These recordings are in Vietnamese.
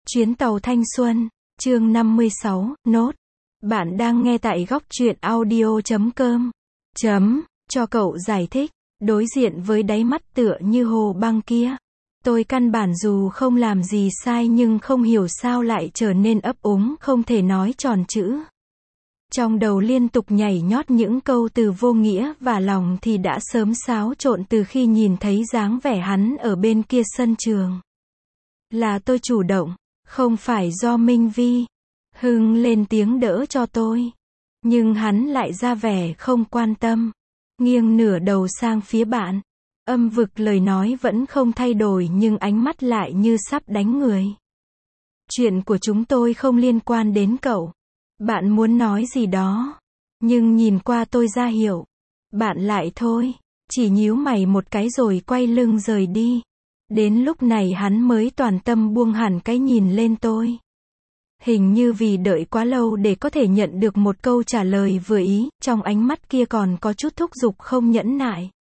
Chuyến tàu thanh xuân, chương 56, nốt. Bạn đang nghe tại góc truyện audio.com. Cho cậu giải thích, đối diện với đáy mắt tựa như hồ băng kia. Tôi căn bản dù không làm gì sai nhưng không hiểu sao lại trở nên ấp úng không thể nói tròn chữ. Trong đầu liên tục nhảy nhót những câu từ vô nghĩa và lòng thì đã sớm xáo trộn từ khi nhìn thấy dáng vẻ hắn ở bên kia sân trường. Là tôi chủ động, không phải do Minh Vi. Hưng lên tiếng đỡ cho tôi. Nhưng hắn lại ra vẻ không quan tâm. Nghiêng nửa đầu sang phía bạn. Âm vực lời nói vẫn không thay đổi nhưng ánh mắt lại như sắp đánh người. Chuyện của chúng tôi không liên quan đến cậu. Bạn muốn nói gì đó. Nhưng nhìn qua tôi ra hiểu. Bạn lại thôi. Chỉ nhíu mày một cái rồi quay lưng rời đi. Đến lúc này hắn mới toàn tâm buông hẳn cái nhìn lên tôi. Hình như vì đợi quá lâu để có thể nhận được một câu trả lời vừa ý, trong ánh mắt kia còn có chút thúc giục không nhẫn nại.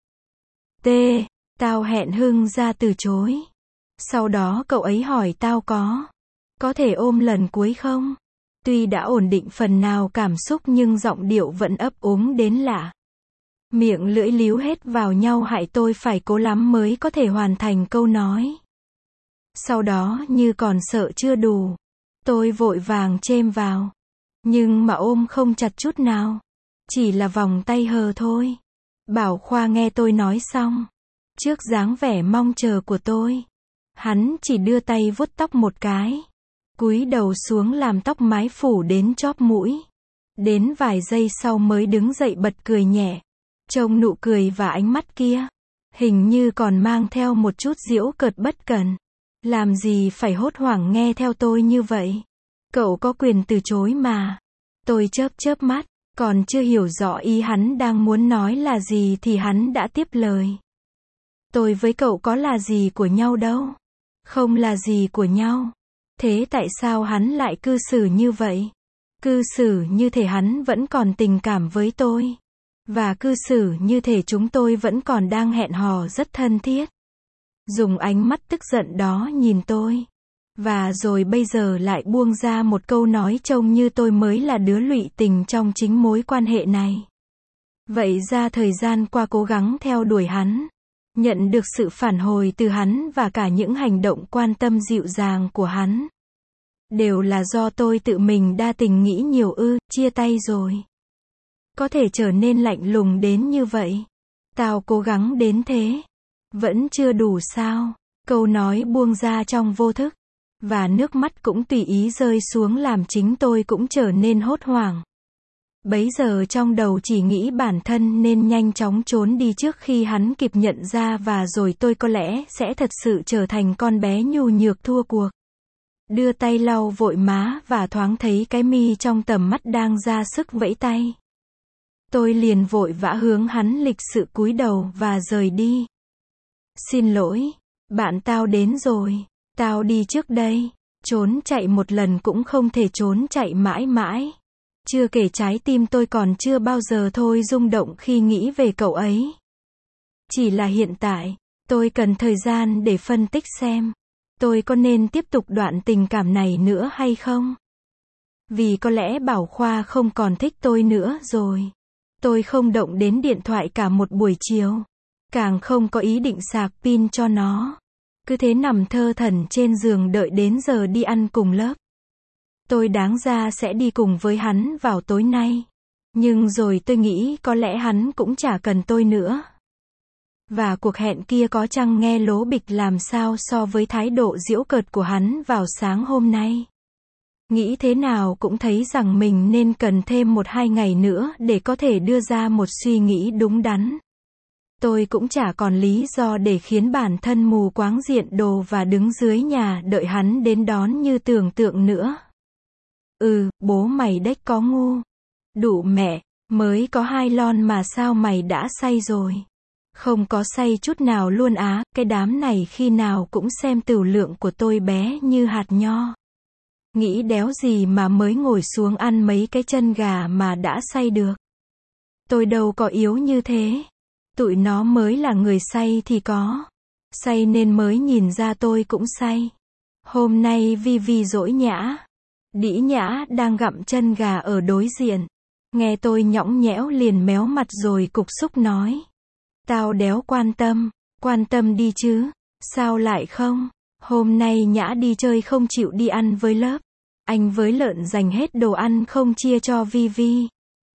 Tao hẹn Hưng ra từ chối. Sau đó cậu ấy hỏi tao có thể ôm lần cuối không? Tuy đã ổn định phần nào cảm xúc nhưng giọng điệu vẫn ấp úng đến lạ. Miệng lưỡi líu hết vào nhau hại tôi phải cố lắm mới có thể hoàn thành câu nói. Sau đó như còn sợ chưa đủ. Tôi vội vàng chêm vào. Nhưng mà ôm không chặt chút nào. Chỉ là vòng tay hờ thôi. Bảo Khoa nghe tôi nói xong. Trước dáng vẻ mong chờ của tôi. Hắn chỉ đưa tay vuốt tóc một cái. Cúi đầu xuống làm tóc mái phủ đến chóp mũi. Đến vài giây sau mới đứng dậy bật cười nhẹ. Trông nụ cười và ánh mắt kia. Hình như còn mang theo một chút giễu cợt bất cần. Làm gì phải hốt hoảng nghe theo tôi như vậy? Cậu có quyền từ chối mà. Tôi chớp mắt, còn chưa hiểu rõ ý hắn đang muốn nói là gì thì hắn đã tiếp lời. Tôi với cậu có là gì của nhau đâu. Không là gì của nhau. Thế tại sao hắn lại cư xử như vậy? Cư xử như thể hắn vẫn còn tình cảm với tôi. Và cư xử như thể chúng tôi vẫn còn đang hẹn hò rất thân thiết. Dùng ánh mắt tức giận đó nhìn tôi. Và rồi bây giờ lại buông ra một câu nói trông như tôi mới là đứa lụy tình trong chính mối quan hệ này. Vậy ra thời gian qua cố gắng theo đuổi hắn. Nhận được sự phản hồi từ hắn và cả những hành động quan tâm dịu dàng của hắn. Đều là do tôi tự mình đa tình nghĩ nhiều chia tay rồi. Có thể trở nên lạnh lùng đến như vậy. Tao cố gắng đến thế. Vẫn chưa đủ sao? Câu nói buông ra trong vô thức. Và nước mắt cũng tùy ý rơi xuống làm chính tôi cũng trở nên hốt hoảng. Bấy giờ trong đầu chỉ nghĩ bản thân nên nhanh chóng trốn đi trước khi hắn kịp nhận ra và rồi tôi có lẽ sẽ thật sự trở thành con bé nhu nhược thua cuộc. Đưa tay lau vội má và thoáng thấy cái mi trong tầm mắt đang ra sức vẫy tay. Tôi liền vội vã hướng hắn lịch sự cúi đầu và rời đi. Xin lỗi, bạn tao đến rồi. Tao đi trước đây. Trốn chạy một lần cũng không thể trốn chạy mãi mãi. Chưa kể trái tim tôi còn chưa bao giờ thôi rung động khi nghĩ về cậu ấy. Chỉ là hiện tại, tôi cần thời gian để phân tích xem. Tôi có nên tiếp tục đoạn tình cảm này nữa hay không? Vì có lẽ Bảo Khoa không còn thích tôi nữa rồi. Tôi không động đến điện thoại cả một buổi chiều. Càng không có ý định sạc pin cho nó. Cứ thế nằm thơ thẩn trên giường đợi đến giờ đi ăn cùng lớp. Tôi đáng ra sẽ đi cùng với hắn vào tối nay. Nhưng rồi tôi nghĩ có lẽ hắn cũng chả cần tôi nữa. Và cuộc hẹn kia có chăng nghe lố bịch làm sao so với thái độ giễu cợt của hắn vào sáng hôm nay. Nghĩ thế nào cũng thấy rằng mình nên cần thêm 1-2 ngày nữa để có thể đưa ra một suy nghĩ đúng đắn. Tôi cũng chả còn lý do để khiến bản thân mù quáng diện đồ và đứng dưới nhà đợi hắn đến đón như tưởng tượng nữa. Bố mày đếch có ngu. Đủ mẹ, mới có 2 lon mà sao mày đã say rồi. Không có say chút nào luôn á, cái đám này khi nào cũng xem tửu lượng của tôi bé như hạt nho. Nghĩ đéo gì mà mới ngồi xuống ăn mấy cái chân gà mà đã say được. Tôi đâu có yếu như thế. Tụi nó mới là người say thì có. Say nên mới nhìn ra tôi cũng say. Hôm nay Vivi dỗi Nhã. Đĩ Nhã đang gặm chân gà ở đối diện. Nghe tôi nhõng nhẽo liền méo mặt rồi cục xúc nói. Tao đéo quan tâm đi chứ. Sao lại không? Hôm nay Nhã đi chơi không chịu đi ăn với lớp. Anh với Lợn dành hết đồ ăn không chia cho Vivi.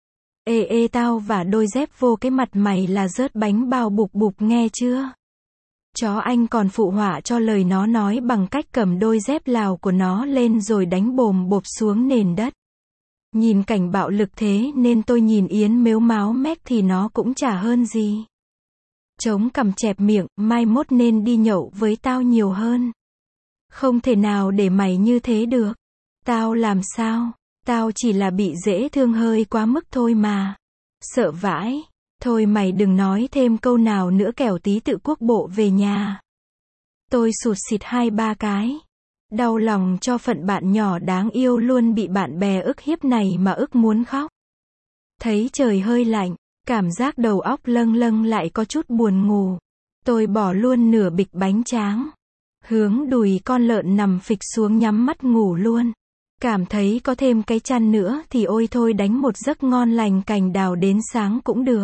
Ê tao và đôi dép vô cái mặt mày là rớt bánh bao bụp bụp nghe chưa? Chó anh còn phụ họa cho lời nó nói bằng cách cầm đôi dép Lào của nó lên rồi đánh bồm bộp xuống nền đất. Nhìn cảnh bạo lực thế nên tôi nhìn Yến mếu máo mép thì nó cũng chả hơn gì. Chống cằm chẹp miệng, mai mốt nên đi nhậu với tao nhiều hơn. Không thể nào để mày như thế được. Tao làm sao? Tao chỉ là bị dễ thương hơi quá mức thôi mà. Sợ vãi. Thôi mày đừng nói thêm câu nào nữa kẻo tí tự quốc bộ về nhà. Tôi sụt sịt 2-3 cái. Đau lòng cho phận bạn nhỏ đáng yêu luôn bị bạn bè ức hiếp này mà ức muốn khóc. Thấy trời hơi lạnh, cảm giác đầu óc lâng lâng lại có chút buồn ngủ. Tôi bỏ luôn nửa bịch bánh tráng. Hướng đùi con lợn nằm phịch xuống nhắm mắt ngủ luôn. Cảm thấy có thêm cái chăn nữa thì ôi thôi đánh một giấc ngon lành cành đào đến sáng cũng được.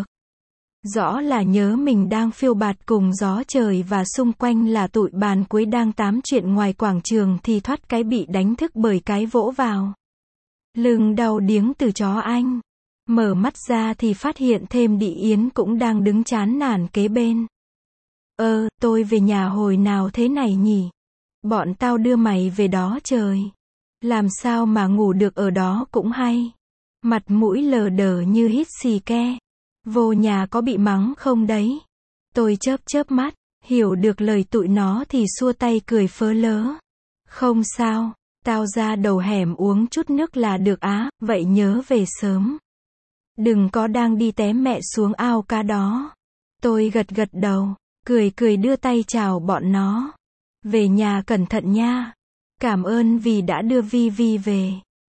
Rõ là nhớ mình đang phiêu bạt cùng gió trời và xung quanh là tụi bàn cuối đang tám chuyện ngoài quảng trường thì thoát cái bị đánh thức bởi cái vỗ vào. Lưng đau điếng từ chó anh. Mở mắt ra thì phát hiện thêm Đĩ Yến cũng đang đứng chán nản kế bên. Tôi về nhà hồi nào thế này nhỉ? Bọn tao đưa mày về đó trời. Làm sao mà ngủ được ở đó cũng hay. Mặt mũi lờ đờ như hít xì ke. Vô nhà có bị mắng không đấy? Tôi chớp mắt, hiểu được lời tụi nó thì xua tay cười phớ lớ. Không sao, tao ra đầu hẻm uống chút nước là được á, vậy nhớ về sớm. Đừng có đang đi té mẹ xuống ao cá đó. Tôi gật đầu, cười đưa tay chào bọn nó. Về nhà cẩn thận nha. Cảm ơn vì đã đưa Vivi về.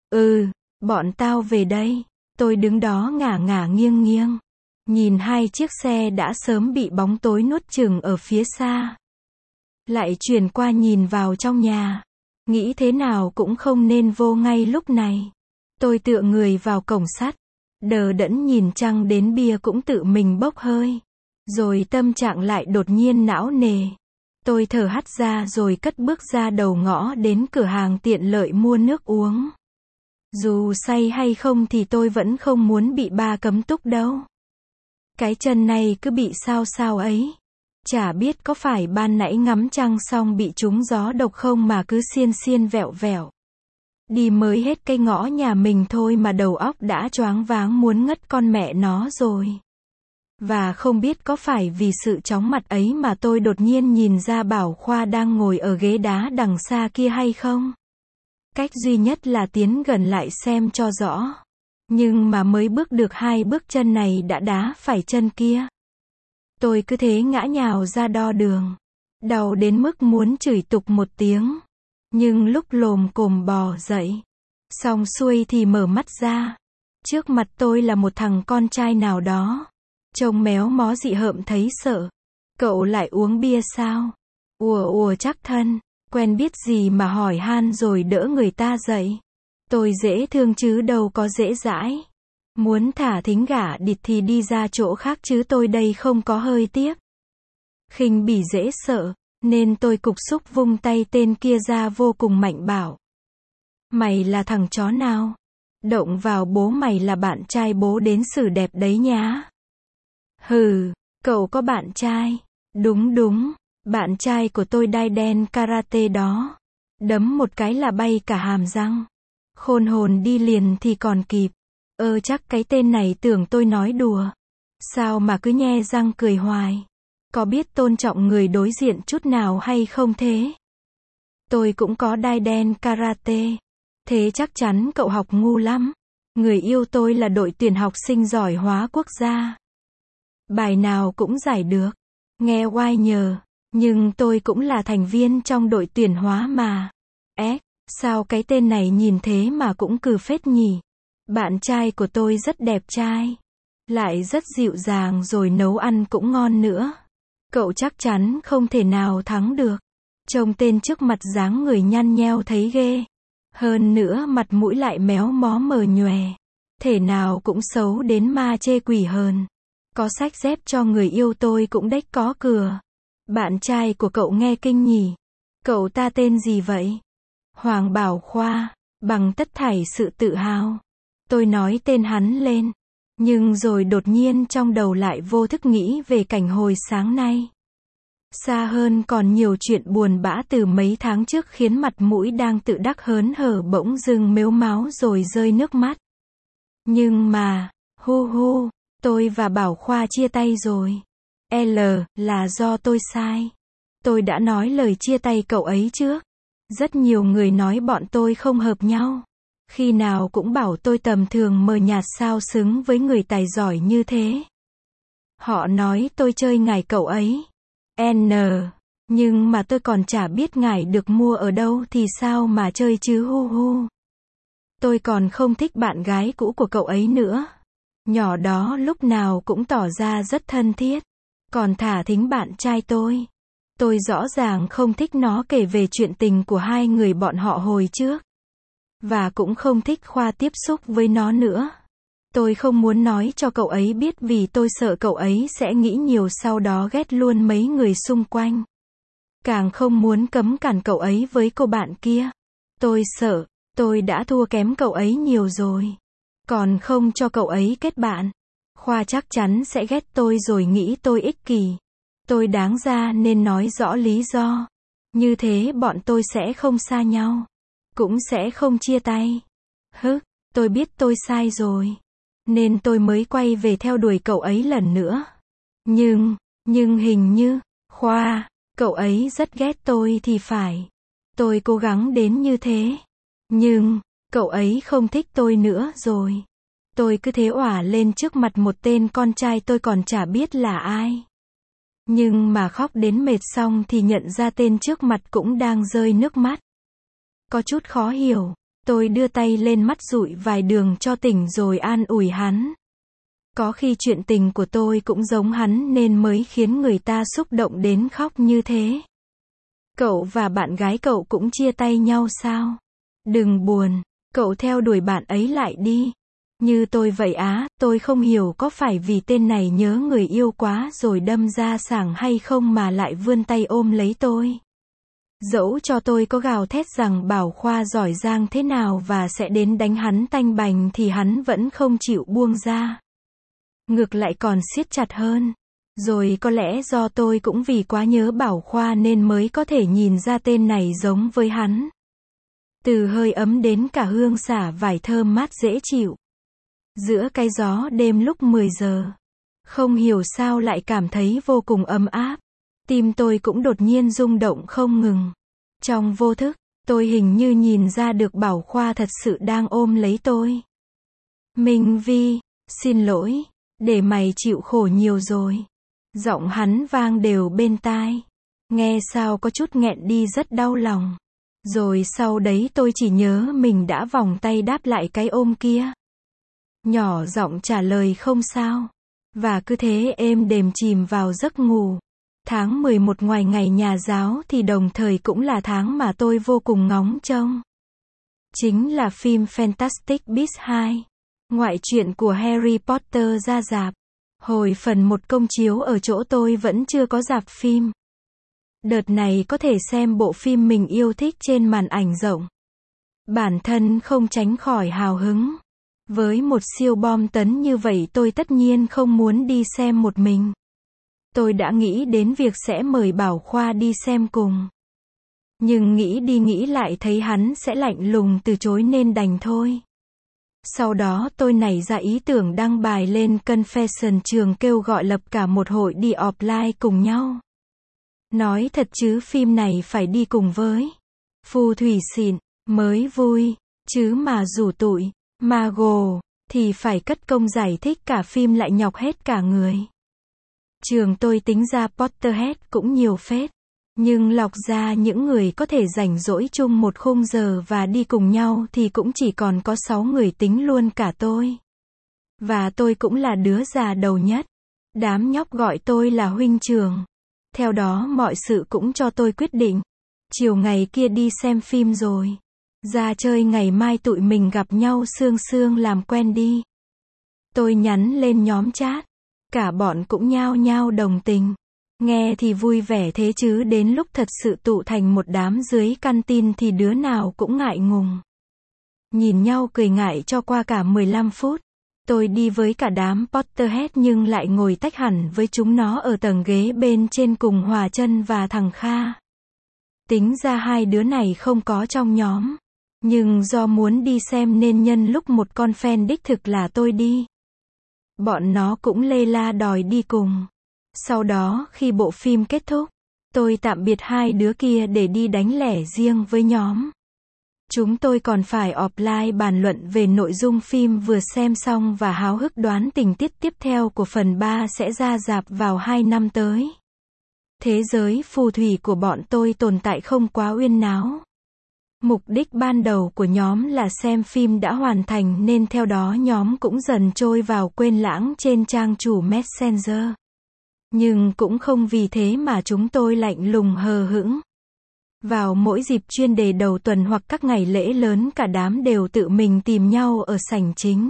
Bọn tao về đây. Tôi đứng đó ngả nghiêng. Nhìn hai chiếc xe đã sớm bị bóng tối nuốt chửng ở phía xa. Lại chuyển qua nhìn vào trong nhà. Nghĩ thế nào cũng không nên vô ngay lúc này. Tôi tựa người vào cổng sắt. Đờ đẫn nhìn trăng đến bia cũng tự mình bốc hơi. Rồi tâm trạng lại đột nhiên não nề. Tôi thở hắt ra rồi cất bước ra đầu ngõ đến cửa hàng tiện lợi mua nước uống. Dù say hay không thì tôi vẫn không muốn bị ba cấm túc đâu. Cái chân này cứ bị sao ấy. Chả biết có phải ban nãy ngắm trăng xong bị trúng gió độc không mà cứ xiên vẹo. Đi mới hết cái ngõ nhà mình thôi mà đầu óc đã choáng váng muốn ngất con mẹ nó rồi. Và không biết có phải vì sự chóng mặt ấy mà tôi đột nhiên nhìn ra Bảo Khoa đang ngồi ở ghế đá đằng xa kia hay không? Cách duy nhất là tiến gần lại xem cho rõ. Nhưng mà mới bước được 2 bước chân này đã đá phải chân kia. Tôi cứ thế ngã nhào ra đo đường. Đau đến mức muốn chửi tục một tiếng. Nhưng lúc lồm cồm bò dậy. Xong xuôi thì mở mắt ra. Trước mặt tôi là một thằng con trai nào đó. Trông méo mó dị hợm thấy sợ. Cậu lại uống bia sao? Ùa chắc thân. Quen biết gì mà hỏi han rồi đỡ người ta dậy. Tôi dễ thương chứ đâu có dễ dãi. Muốn thả thính gả địt thì đi ra chỗ khác chứ tôi đây không có hơi tiếc. Khinh bỉ dễ sợ, nên tôi cục xúc vung tay tên kia ra vô cùng mạnh bảo. Mày là thằng chó nào? Động vào bố mày là bạn trai bố đến xử đẹp đấy nhá. Hừ, cậu có bạn trai? Đúng, bạn trai của tôi đai đen karate đó. Đấm một cái là bay cả hàm răng. Khôn hồn đi liền thì còn kịp. Chắc cái tên này tưởng tôi nói đùa. Sao mà cứ nhe răng cười hoài. Có biết tôn trọng người đối diện chút nào hay không thế? Tôi cũng có đai đen karate. Thế chắc chắn cậu học ngu lắm. Người yêu tôi là đội tuyển học sinh giỏi hóa quốc gia. Bài nào cũng giải được. Nghe oai nhờ. Nhưng tôi cũng là thành viên trong đội tuyển hóa mà. Sao cái tên này nhìn thế mà cũng cừ phết nhỉ? Bạn trai của tôi rất đẹp trai. Lại rất dịu dàng rồi nấu ăn cũng ngon nữa. Cậu chắc chắn không thể nào thắng được. Trông tên trước mặt dáng người nhăn nheo thấy ghê. Hơn nữa mặt mũi lại méo mó mờ nhòe. Thể nào cũng xấu đến ma chê quỷ hờn. Có sách dép cho người yêu tôi cũng đếch có cửa. Bạn trai của cậu nghe kinh nhỉ? Cậu ta tên gì vậy? Hoàng Bảo Khoa. Bằng tất thảy sự tự hào, tôi nói tên hắn lên. Nhưng rồi đột nhiên trong đầu lại vô thức nghĩ về cảnh hồi sáng nay. Xa hơn còn nhiều chuyện buồn bã từ mấy tháng trước khiến mặt mũi đang tự đắc hớn hở bỗng dưng mếu máo rồi rơi nước mắt. Nhưng mà, hu, tôi và Bảo Khoa chia tay rồi. Là do tôi sai. Tôi đã nói lời chia tay cậu ấy trước. Rất nhiều người nói bọn tôi không hợp nhau. Khi nào cũng bảo tôi tầm thường mờ nhạt sao xứng với người tài giỏi như thế. Họ nói tôi chơi ngải cậu ấy. Nhưng mà tôi còn chả biết ngải được mua ở đâu thì sao mà chơi chứ hu. Tôi còn không thích bạn gái cũ của cậu ấy nữa. Nhỏ đó lúc nào cũng tỏ ra rất thân thiết. Còn thả thính bạn trai tôi. Tôi rõ ràng không thích nó kể về chuyện tình của hai người bọn họ hồi trước. Và cũng không thích Khoa tiếp xúc với nó nữa. Tôi không muốn nói cho cậu ấy biết vì tôi sợ cậu ấy sẽ nghĩ nhiều sau đó ghét luôn mấy người xung quanh. Càng không muốn cấm cản cậu ấy với cô bạn kia. Tôi sợ, tôi đã thua kém cậu ấy nhiều rồi. Còn không cho cậu ấy kết bạn. Khoa chắc chắn sẽ ghét tôi rồi nghĩ tôi ích kỷ. Tôi đáng ra nên nói rõ lý do. Như thế bọn tôi sẽ không xa nhau. Cũng sẽ không chia tay. Tôi biết tôi sai rồi. Nên tôi mới quay về theo đuổi cậu ấy lần nữa. Nhưng hình như, Khoa, cậu ấy rất ghét tôi thì phải. Tôi cố gắng đến như thế. Nhưng, cậu ấy không thích tôi nữa rồi. Tôi cứ thế òa lên trước mặt một tên con trai tôi còn chả biết là ai. Nhưng mà khóc đến mệt xong thì nhận ra tên trước mặt cũng đang rơi nước mắt. Có chút khó hiểu, tôi đưa tay lên mắt dụi vài đường cho tỉnh rồi an ủi hắn. Có khi chuyện tình của tôi cũng giống hắn nên mới khiến người ta xúc động đến khóc như thế. Cậu và bạn gái cậu cũng chia tay nhau sao? Đừng buồn, cậu theo đuổi bạn ấy lại đi. Như tôi vậy á, tôi không hiểu có phải vì tên này nhớ người yêu quá rồi đâm ra sảng hay không mà lại vươn tay ôm lấy tôi. Dẫu cho tôi có gào thét rằng Bảo Khoa giỏi giang thế nào và sẽ đến đánh hắn tanh bành thì hắn vẫn không chịu buông ra. Ngược lại còn siết chặt hơn. Rồi có lẽ do tôi cũng vì quá nhớ Bảo Khoa nên mới có thể nhìn ra tên này giống với hắn. Từ hơi ấm đến cả hương xả vải thơm mát dễ chịu. Giữa cái gió đêm lúc 10 giờ. Không hiểu sao lại cảm thấy vô cùng ấm áp. Tim tôi cũng đột nhiên rung động không ngừng. Trong vô thức, tôi hình như nhìn ra được Bảo Khoa thật sự đang ôm lấy tôi. Minh Vi, xin lỗi, để mày chịu khổ nhiều rồi. Giọng hắn vang đều bên tai. Nghe sao có chút nghẹn đi rất đau lòng. Rồi sau đấy tôi chỉ nhớ mình đã vòng tay đáp lại cái ôm kia. Nhỏ giọng trả lời không sao. Và cứ thế êm đềm chìm vào giấc ngủ. Tháng 11 ngoài ngày nhà giáo thì đồng thời cũng là tháng mà tôi vô cùng ngóng trông. Chính là phim Fantastic Beasts 2. Ngoại truyện của Harry Potter ra rạp. Hồi phần 1 công chiếu ở chỗ tôi vẫn chưa có rạp phim. Đợt này có thể xem bộ phim mình yêu thích trên màn ảnh rộng. Bản thân không tránh khỏi hào hứng. Với một siêu bom tấn như vậy tôi tất nhiên không muốn đi xem một mình. Tôi đã nghĩ đến việc sẽ mời Bảo Khoa đi xem cùng. Nhưng nghĩ đi nghĩ lại thấy hắn sẽ lạnh lùng từ chối nên đành thôi. Sau đó tôi nảy ra ý tưởng đăng bài lên Confession trường kêu gọi lập cả một hội đi offline cùng nhau. Nói thật chứ phim này phải đi cùng với phù thủy xịn, mới vui, chứ mà rủ tụi, mà gồ, thì phải cất công giải thích cả phim lại nhọc hết cả người. Trường tôi tính ra Potterhead cũng nhiều phết. Nhưng lọc ra những người có thể rảnh rỗi chung một khung giờ và đi cùng nhau thì cũng chỉ còn có 6 người tính luôn cả tôi. Và tôi cũng là đứa già đầu nhất. Đám nhóc gọi tôi là huynh trưởng. Theo đó mọi sự cũng cho tôi quyết định. Chiều ngày kia đi xem phim rồi. Ra chơi ngày mai tụi mình gặp nhau sương sương làm quen đi. Tôi nhắn lên nhóm chat. Cả bọn cũng nhao nhao đồng tình. Nghe thì vui vẻ thế chứ đến lúc thật sự tụ thành một đám dưới căn tin thì đứa nào cũng ngại ngùng. Nhìn nhau cười ngại cho qua cả 15 phút. Tôi đi với cả đám Potterhead nhưng lại ngồi tách hẳn với chúng nó ở tầng ghế bên trên cùng Hòa Chân và thằng Kha. Tính ra hai đứa này không có trong nhóm. Nhưng do muốn đi xem nên nhân lúc một con fan đích thực là tôi đi. Bọn nó cũng lê la đòi đi cùng. Sau đó khi bộ phim kết thúc, tôi tạm biệt hai đứa kia để đi đánh lẻ riêng với nhóm. Chúng tôi còn phải offline bàn luận về nội dung phim vừa xem xong và háo hức đoán tình tiết tiếp theo của phần 3 sẽ ra rạp vào 2 năm tới. Thế giới phù thủy của bọn tôi tồn tại không quá uyên náo. Mục đích ban đầu của nhóm là xem phim đã hoàn thành nên theo đó nhóm cũng dần trôi vào quên lãng trên trang chủ Messenger. Nhưng cũng không vì thế mà chúng tôi lạnh lùng hờ hững. Vào mỗi dịp chuyên đề đầu tuần hoặc các ngày lễ lớn cả đám đều tự mình tìm nhau ở sảnh chính.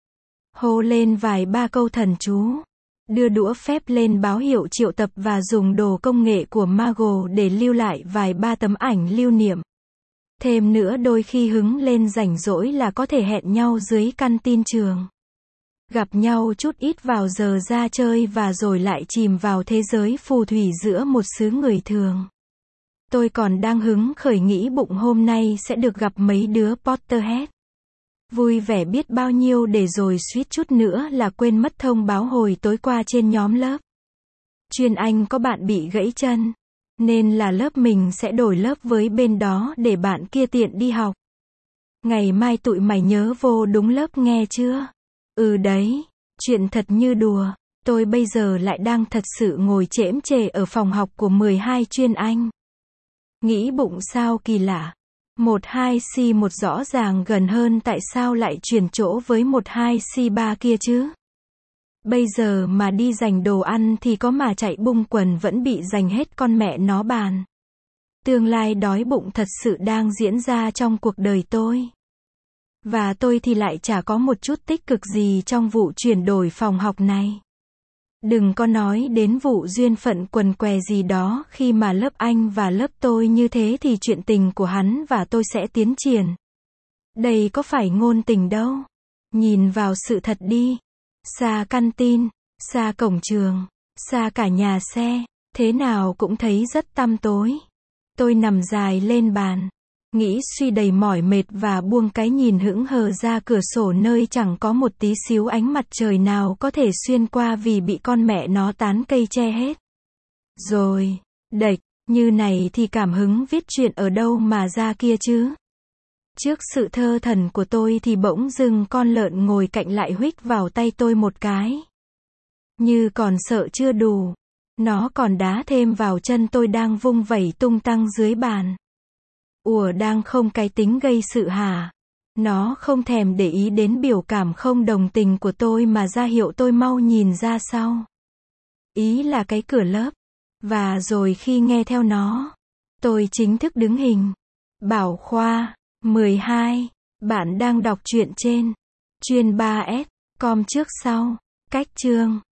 Hô lên vài ba câu thần chú. Đưa đũa phép lên báo hiệu triệu tập và dùng đồ công nghệ của Mago để lưu lại vài ba tấm ảnh lưu niệm. Thêm nữa đôi khi hứng lên rảnh rỗi là có thể hẹn nhau dưới căn tin trường. Gặp nhau chút ít vào giờ ra chơi và rồi lại chìm vào thế giới phù thủy giữa một xứ người thường. Tôi còn đang hứng khởi nghĩ bụng hôm nay sẽ được gặp mấy đứa Potterhead. Vui vẻ biết bao nhiêu để rồi suýt chút nữa là quên mất thông báo hồi tối qua trên nhóm lớp. Chuyên Anh có bạn bị gãy chân. Nên là lớp mình sẽ đổi lớp với bên đó để bạn kia tiện đi học. Ngày mai tụi mày nhớ vô đúng lớp nghe chưa? Ừ đấy, chuyện thật như đùa. Tôi bây giờ lại đang thật sự ngồi chễm chề ở phòng học của 12 chuyên Anh. Nghĩ bụng sao kỳ lạ. 12C1 rõ ràng gần hơn tại sao lại chuyển chỗ với 12C3 kia chứ? Bây giờ mà đi giành đồ ăn thì có mà chạy bung quần vẫn bị giành hết con mẹ nó bàn. Tương lai đói bụng thật sự đang diễn ra trong cuộc đời tôi. Và tôi thì lại chả có một chút tích cực gì trong vụ chuyển đổi phòng học này. Đừng có nói đến vụ duyên phận quần què gì đó khi mà lớp anh và lớp tôi như thế thì chuyện tình của hắn và tôi sẽ tiến triển. Đây có phải ngôn tình đâu. Nhìn vào sự thật đi. Xa căn tin, xa cổng trường, xa cả nhà xe, thế nào cũng thấy rất tăm tối. Tôi nằm dài lên bàn, nghĩ suy đầy mỏi mệt và buông cái nhìn hững hờ ra cửa sổ nơi chẳng có một tí xíu ánh mặt trời nào có thể xuyên qua vì bị con mẹ nó tán cây che hết. Rồi, đệch, như này thì cảm hứng viết chuyện ở đâu mà ra kia chứ? Trước sự thơ thẩn của tôi thì bỗng dưng con lợn ngồi cạnh lại huých vào tay tôi một cái. Như còn sợ chưa đủ. Nó còn đá thêm vào chân tôi đang vung vẩy tung tăng dưới bàn. Ủa đang không cái tính gây sự hả? Nó không thèm để ý đến biểu cảm không đồng tình của tôi mà ra hiệu tôi mau nhìn ra sau. Ý là cái cửa lớp. Và rồi khi nghe theo nó, tôi chính thức đứng hình. Bảo Khoa 12, bạn đang đọc truyện trên chuyên 3S, com trước sau, cách chương